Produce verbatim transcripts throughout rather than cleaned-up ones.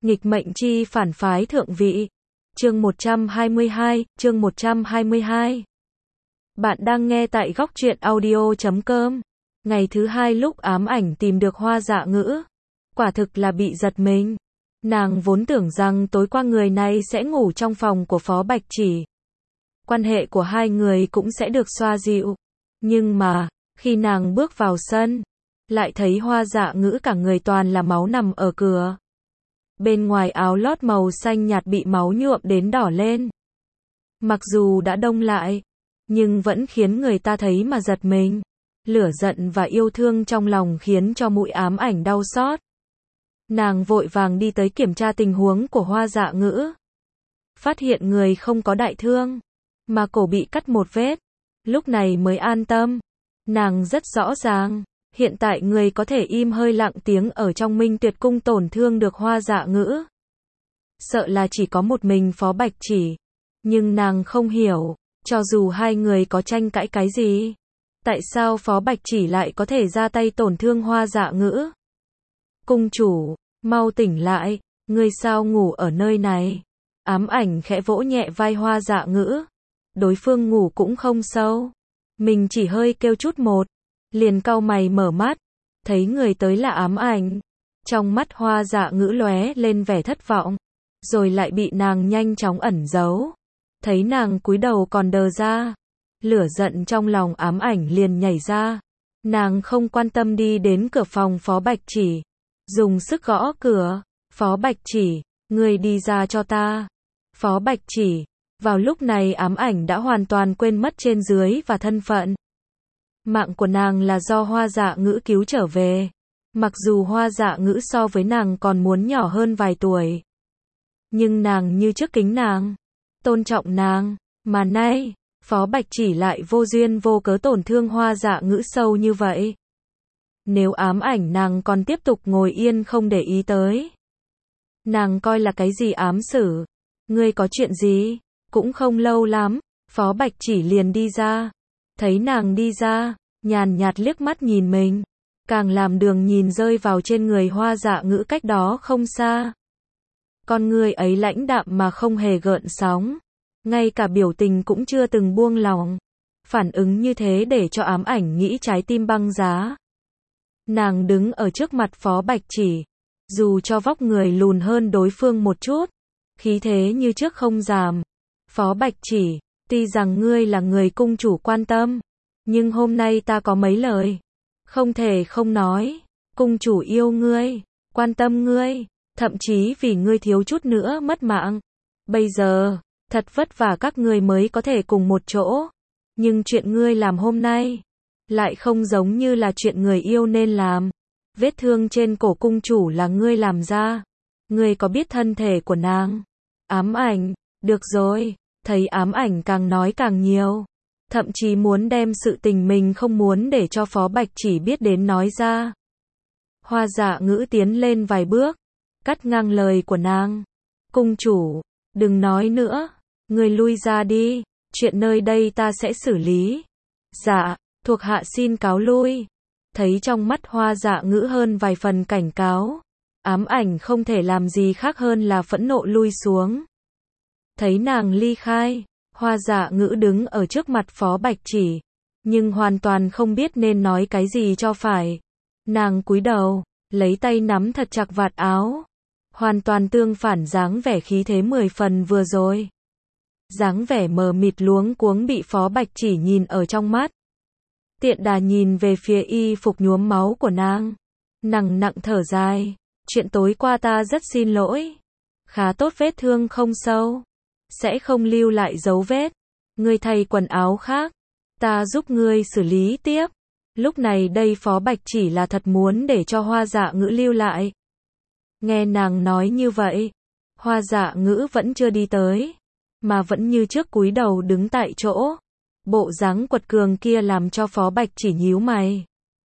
Nghịch mệnh chi phản phái thượng vị. Chương một trăm hai mươi hai, chương một trăm hai mươi hai. Bạn đang nghe tại góc truyện audio chấm com. Ngày thứ hai lúc ám ảnh tìm được Hoa Dạ Ngữ, quả thực là bị giật mình. Nàng vốn tưởng rằng tối qua người này sẽ ngủ trong phòng của Phó Bạch Chỉ. Quan hệ của hai người cũng sẽ được xoa dịu. Nhưng mà, khi nàng bước vào sân, lại thấy Hoa Dạ Ngữ cả người toàn là máu nằm ở cửa. Bên ngoài áo lót màu xanh nhạt bị máu nhuộm đến đỏ lên. Mặc dù đã đông lại, nhưng vẫn khiến người ta thấy mà giật mình. Lửa giận và yêu thương trong lòng khiến cho Mũi Ám Ảnh đau xót. Nàng vội vàng đi tới kiểm tra tình huống của Hoa Dạ Ngữ. Phát hiện người không có đại thương, mà cổ bị cắt một vết. Lúc này mới an tâm. Nàng rất rõ ràng, hiện tại người có thể im hơi lặng tiếng ở trong Minh Tuyệt Cung tổn thương được Hoa Dạ Ngữ. Sợ là chỉ có một mình Phó Bạch Chỉ. Nhưng nàng không hiểu, cho dù hai người có tranh cãi cái gì, tại sao Phó Bạch Chỉ lại có thể ra tay tổn thương Hoa Dạ Ngữ? Cung chủ, mau tỉnh lại, ngươi sao ngủ ở nơi này? Ám Ảnh khẽ vỗ nhẹ vai Hoa Dạ Ngữ. Đối phương ngủ cũng không sâu. Mình chỉ hơi kêu chút một, liền cau mày mở mắt, thấy người tới là Ám Ảnh. Trong mắt Hoa Dạ Ngữ lóe lên vẻ thất vọng, rồi lại bị nàng nhanh chóng ẩn giấu. Thấy nàng cúi đầu còn đờ ra, lửa giận trong lòng Ám Ảnh liền nhảy ra. Nàng không quan tâm đi đến cửa phòng Phó Bạch Chỉ, dùng sức gõ cửa. Phó Bạch Chỉ, ngươi đi ra cho ta. Phó Bạch Chỉ. Vào lúc này Ám Ảnh đã hoàn toàn quên mất trên dưới và thân phận. Mạng của nàng là do Hoa Dạ Ngữ cứu trở về. Mặc dù Hoa Dạ Ngữ so với nàng còn muốn nhỏ hơn vài tuổi, nhưng nàng như trước kính nàng, tôn trọng nàng. Mà nay, Phó Bạch Chỉ lại vô duyên vô cớ tổn thương Hoa Dạ Ngữ sâu như vậy. Nếu Ám Ảnh nàng còn tiếp tục ngồi yên không để ý tới, nàng coi là cái gì ám xử? Ngươi có chuyện gì? Cũng không lâu lắm, Phó Bạch Chỉ liền đi ra. Thấy nàng đi ra, nhàn nhạt liếc mắt nhìn mình, càng làm đường nhìn rơi vào trên người Hoa Dạ Ngữ cách đó không xa. Con người ấy lãnh đạm mà không hề gợn sóng, ngay cả biểu tình cũng chưa từng buông lỏng. Phản ứng như thế để cho Ám Ảnh nghĩ trái tim băng giá. Nàng đứng ở trước mặt Phó Bạch Chỉ, dù cho vóc người lùn hơn đối phương một chút, khí thế như trước không giảm. Phó Bạch Chỉ, tuy rằng ngươi là người cung chủ quan tâm, nhưng hôm nay ta có mấy lời không thể không nói. Cung chủ yêu ngươi, quan tâm ngươi, thậm chí vì ngươi thiếu chút nữa mất mạng. Bây giờ, thật vất vả các ngươi mới có thể cùng một chỗ, nhưng chuyện ngươi làm hôm nay lại không giống như là chuyện người yêu nên làm. Vết thương trên cổ cung chủ là ngươi làm ra. Ngươi có biết thân thể của nàng? Ám Ảnh, được rồi. Thấy Ám Ảnh càng nói càng nhiều, thậm chí muốn đem sự tình mình không muốn để cho Phó Bạch Chỉ biết đến nói ra. Hoa Dạ Ngữ tiến lên vài bước, cắt ngang lời của nàng. Cung chủ, đừng nói nữa, người lui ra đi, chuyện nơi đây ta sẽ xử lý. Dạ, thuộc hạ xin cáo lui. Thấy trong mắt Hoa Dạ Ngữ hơn vài phần cảnh cáo, Ám Ảnh không thể làm gì khác hơn là phẫn nộ lui xuống. Thấy nàng ly khai, Hoa Dạ Ngữ đứng ở trước mặt Phó Bạch Chỉ, nhưng hoàn toàn không biết nên nói cái gì cho phải. Nàng cúi đầu, lấy tay nắm thật chặt vạt áo, hoàn toàn tương phản dáng vẻ khí thế mười phần vừa rồi. Dáng vẻ mờ mịt luống cuống bị Phó Bạch Chỉ nhìn ở trong mắt. Tiện đà nhìn về phía y phục nhuốm máu của nàng, nặng nặng thở dài. Chuyện tối qua ta rất xin lỗi. Khá tốt vết thương không sâu, sẽ không lưu lại dấu vết. Ngươi thay quần áo khác, ta giúp ngươi xử lý tiếp. Lúc này đây Phó Bạch Chỉ là thật muốn để cho Hoa Dạ Ngữ lưu lại. Nghe nàng nói như vậy, Hoa Dạ Ngữ vẫn chưa đi tới, mà vẫn như trước cúi đầu đứng tại chỗ. Bộ dáng quật cường kia làm cho Phó Bạch Chỉ nhíu mày.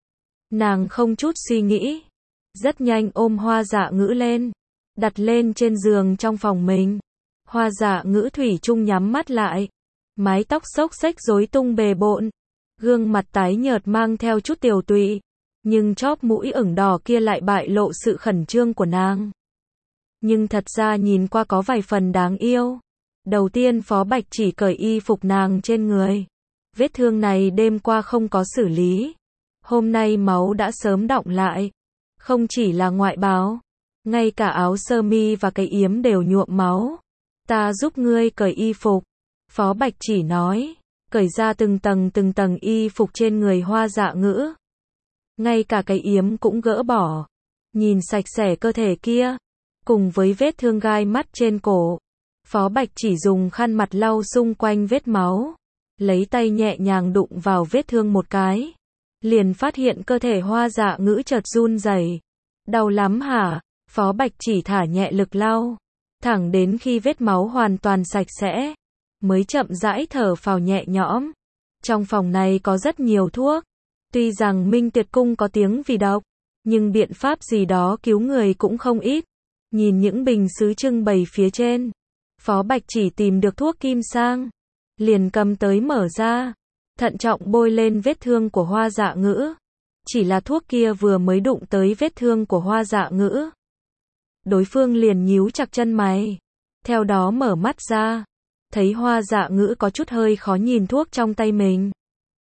Nàng không chút suy nghĩ, rất nhanh ôm Hoa Dạ Ngữ lên, đặt lên trên giường trong phòng mình. Hoa Dạ Ngữ thủy chung nhắm mắt lại, mái tóc xốc xếch rối tung bề bộn, gương mặt tái nhợt mang theo chút tiều tụy, nhưng chóp mũi ửng đỏ kia lại bại lộ sự khẩn trương của nàng. nhưng thật ra nhìn qua có vài phần đáng yêu. Đầu tiên Phó Bạch Chỉ cởi y phục nàng trên người. Vết thương này đêm qua không có xử lý. Hôm nay máu đã sớm đọng lại. Không chỉ là ngoại bào, ngay cả áo sơ mi và cái yếm đều nhuộm máu. Ta giúp ngươi cởi y phục. Phó Bạch Chỉ nói, cởi ra từng tầng từng tầng y phục trên người Hoa Dạ Ngữ. Ngay cả cái yếm cũng gỡ bỏ. Nhìn sạch sẽ cơ thể kia, cùng với vết thương gai mắt trên cổ. Phó Bạch Chỉ dùng khăn mặt lau xung quanh vết máu. Lấy tay nhẹ nhàng đụng vào vết thương một cái. Liền phát hiện cơ thể Hoa Dạ Ngữ chợt run rẩy. Đau lắm hả? Phó Bạch Chỉ thả nhẹ lực lau. Thẳng đến khi vết máu hoàn toàn sạch sẽ, mới chậm rãi thở phào nhẹ nhõm. Trong phòng này có rất nhiều thuốc. Tuy rằng Minh Tuyệt Cung có tiếng vì độc, nhưng biện pháp gì đó cứu người cũng không ít. Nhìn những bình sứ trưng bày phía trên, Phó Bạch Chỉ tìm được thuốc kim sang. Liền cầm tới mở ra. Thận trọng bôi lên vết thương của Hoa Dạ Ngữ. Chỉ là thuốc kia vừa mới đụng tới vết thương của Hoa Dạ Ngữ. Đối phương liền nhíu chặt chân mày. Theo đó mở mắt ra. Thấy Hoa Dạ Ngữ có chút hơi khó nhìn thuốc trong tay mình.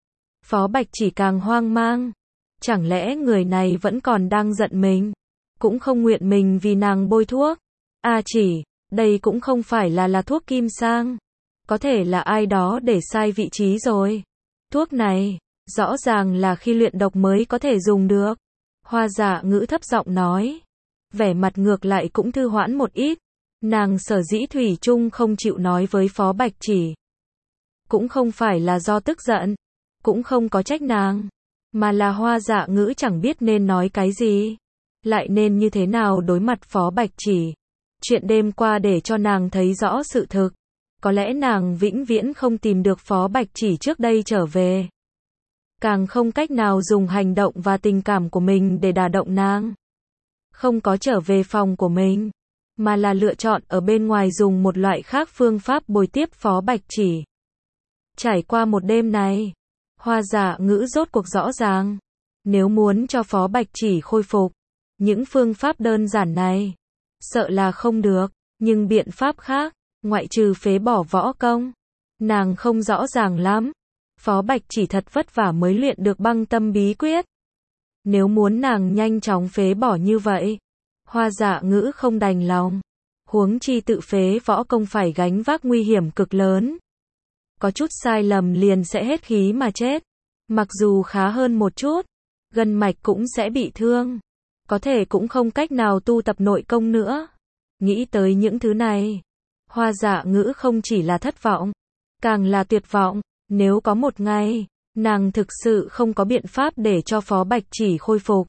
Phó Bạch Chỉ càng hoang mang. Chẳng lẽ người này vẫn còn đang giận mình? Cũng không nguyện mình vì nàng bôi thuốc. À chỉ, đây cũng không phải là là thuốc kim sang. Có thể là ai đó để sai vị trí rồi. Thuốc này, rõ ràng là khi luyện độc mới có thể dùng được. Hoa Dạ Ngữ thấp giọng nói. Vẻ mặt ngược lại cũng thư hoãn một ít. Nàng sở dĩ thủy chung không chịu nói với Phó Bạch Chỉ. Cũng không phải là do tức giận. Cũng không có trách nàng. Mà là Hoa Dạ Ngữ chẳng biết nên nói cái gì. Lại nên như thế nào đối mặt Phó Bạch Chỉ. Chuyện đêm qua để cho nàng thấy rõ sự thực. Có lẽ nàng vĩnh viễn không tìm được Phó Bạch Chỉ trước đây trở về. Càng không cách nào dùng hành động và tình cảm của mình để đả động nàng. Không có trở về phòng của mình, mà là lựa chọn ở bên ngoài dùng một loại khác phương pháp bồi tiếp Phó Bạch Chỉ. Trải qua một đêm này, Hoa Dạ Ngữ rốt cuộc rõ ràng. Nếu muốn cho Phó Bạch Chỉ khôi phục, những phương pháp đơn giản này, sợ là không được. Nhưng biện pháp khác, ngoại trừ phế bỏ võ công, nàng không rõ ràng lắm. Phó Bạch Chỉ thật vất vả mới luyện được băng tâm bí quyết. Nếu muốn nàng nhanh chóng phế bỏ như vậy, Hoa Dạ Ngữ không đành lòng. Huống chi tự phế võ công phải gánh vác nguy hiểm cực lớn. Có chút sai lầm liền sẽ hết khí mà chết. Mặc dù khá hơn một chút, gân mạch cũng sẽ bị thương. Có thể cũng không cách nào tu tập nội công nữa. Nghĩ tới những thứ này, Hoa Dạ Ngữ không chỉ là thất vọng, càng là tuyệt vọng. Nếu có một ngày, nàng thực sự không có biện pháp để cho Phó Bạch Chỉ khôi phục,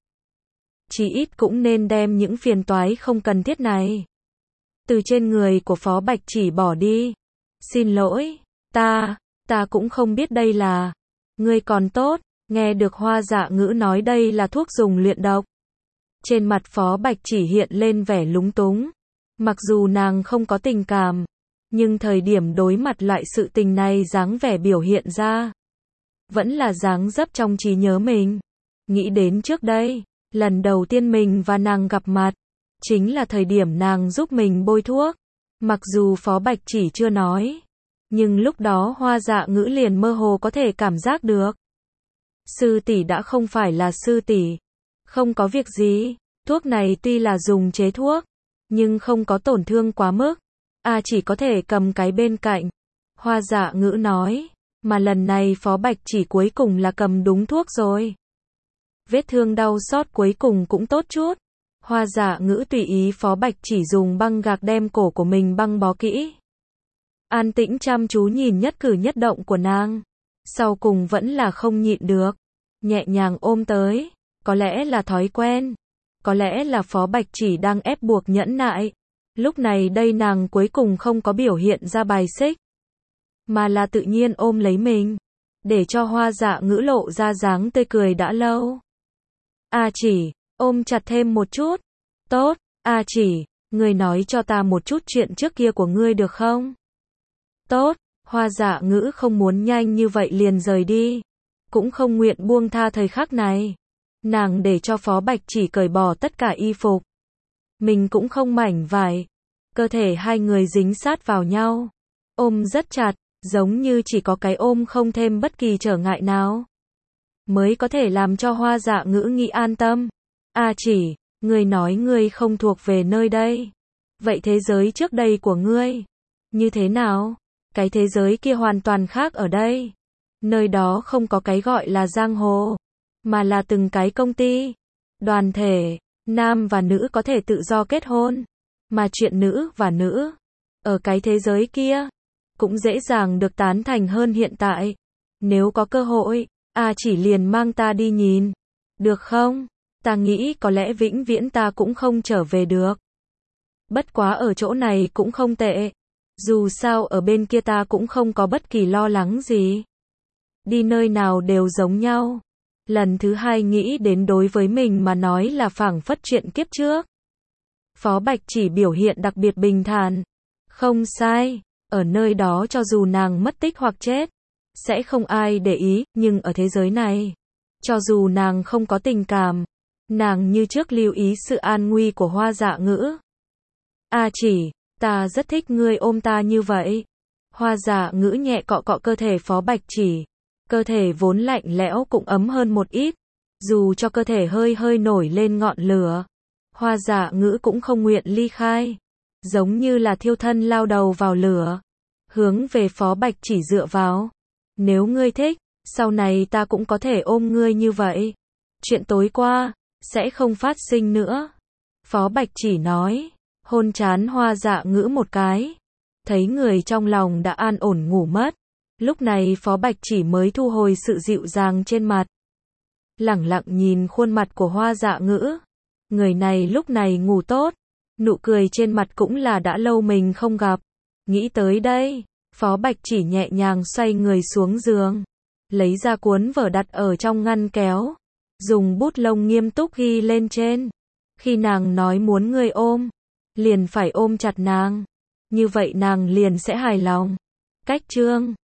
chí ít cũng nên đem những phiền toái không cần thiết này từ trên người của Phó Bạch Chỉ bỏ đi. Xin lỗi, ta, ta cũng không biết đây là. Ngươi còn tốt. Nghe được Hoa Dạ Ngữ nói đây là thuốc dùng luyện độc, trên mặt Phó Bạch Chỉ hiện lên vẻ lúng túng. Mặc dù nàng không có tình cảm, nhưng thời điểm đối mặt lại sự tình này dáng vẻ biểu hiện ra, vẫn là dáng dấp trong trí nhớ mình. Nghĩ đến trước đây, lần đầu tiên mình và nàng gặp mặt, chính là thời điểm nàng giúp mình bôi thuốc. Mặc dù Phó Bạch Chỉ chưa nói, nhưng lúc đó Hoa Dạ Ngữ liền mơ hồ có thể cảm giác được. Sư tỷ đã không phải là sư tỷ. Không có việc gì, thuốc này tuy là dùng chế thuốc, nhưng không có tổn thương quá mức. À chỉ có thể cầm cái bên cạnh. Hoa Dạ Ngữ nói, mà lần này Phó Bạch Chỉ cuối cùng là cầm đúng thuốc rồi. Vết thương đau xót cuối cùng cũng tốt chút. Hoa Dạ Ngữ tùy ý Phó Bạch Chỉ dùng băng gạc đem cổ của mình băng bó kỹ. An tĩnh chăm chú nhìn nhất cử nhất động của nàng. Sau cùng vẫn là không nhịn được. Nhẹ nhàng ôm tới. Có lẽ là thói quen. Có lẽ là Phó Bạch Chỉ đang ép buộc nhẫn nại. Lúc này đây nàng cuối cùng không có biểu hiện ra bài xích, mà là tự nhiên ôm lấy mình, để cho Hoa Dạ Ngữ lộ ra dáng tươi cười đã lâu. A Chỉ, ôm chặt thêm một chút. Tốt, A Chỉ, ngươi nói cho ta một chút chuyện trước kia của ngươi được không? Tốt, Hoa Dạ Ngữ không muốn nhanh như vậy liền rời đi, cũng không nguyện buông tha thời khắc này. Nàng để cho Phó Bạch Chỉ cởi bỏ tất cả y phục, mình cũng không mảnh vải. Cơ thể hai người dính sát vào nhau, ôm rất chặt, giống như chỉ có cái ôm không thêm bất kỳ trở ngại nào, mới có thể làm cho Hoa Dạ Ngữ nghĩ an tâm. A Chỉ, ngươi nói ngươi không thuộc về nơi đây. Vậy thế giới trước đây của ngươi, như thế nào? Cái thế giới kia hoàn toàn khác ở đây. Nơi đó không có cái gọi là giang hồ, mà là từng cái công ty, đoàn thể, nam và nữ có thể tự do kết hôn, mà chuyện nữ và nữ, ở cái thế giới kia, cũng dễ dàng được tán thành hơn hiện tại. Nếu có cơ hội, A Chỉ liền mang ta đi nhìn, được không? Ta nghĩ có lẽ vĩnh viễn ta cũng không trở về được. Bất quá ở chỗ này cũng không tệ. Dù sao ở bên kia ta cũng không có bất kỳ lo lắng gì. Đi nơi nào đều giống nhau. Lần thứ hai nghĩ đến đối với mình mà nói là phảng phất chuyện kiếp trước. Phó Bạch Chỉ biểu hiện đặc biệt bình thản. Không sai, ở nơi đó cho dù nàng mất tích hoặc chết, sẽ không ai để ý, nhưng ở thế giới này, cho dù nàng không có tình cảm, nàng như trước lưu ý sự an nguy của Hoa Dạ Ngữ. A Chỉ, ta rất thích ngươi ôm ta như vậy. Hoa Dạ Ngữ nhẹ cọ cọ cơ thể Phó Bạch Chỉ. Cơ thể vốn lạnh lẽo cũng ấm hơn một ít. Dù cho cơ thể hơi hơi nổi lên ngọn lửa, Hoa Dạ Ngữ cũng không nguyện ly khai. Giống như là thiêu thân lao đầu vào lửa. Hướng về Phó Bạch Chỉ dựa vào. Nếu ngươi thích, sau này ta cũng có thể ôm ngươi như vậy. Chuyện tối qua, sẽ không phát sinh nữa. Phó Bạch Chỉ nói, hôn trán Hoa Dạ Ngữ một cái. Thấy người trong lòng đã an ổn ngủ mất. Lúc này Phó Bạch Chỉ mới thu hồi sự dịu dàng trên mặt. Lẳng lặng nhìn khuôn mặt của Hoa Dạ Ngữ. Người này lúc này ngủ tốt. Nụ cười trên mặt cũng là đã lâu mình không gặp. Nghĩ tới đây, Phó Bạch Chỉ nhẹ nhàng xoay người xuống giường. Lấy ra cuốn vở đặt ở trong ngăn kéo. Dùng bút lông nghiêm túc ghi lên trên. Khi nàng nói muốn ngươi ôm, liền phải ôm chặt nàng. Như vậy nàng liền sẽ hài lòng. Cách chương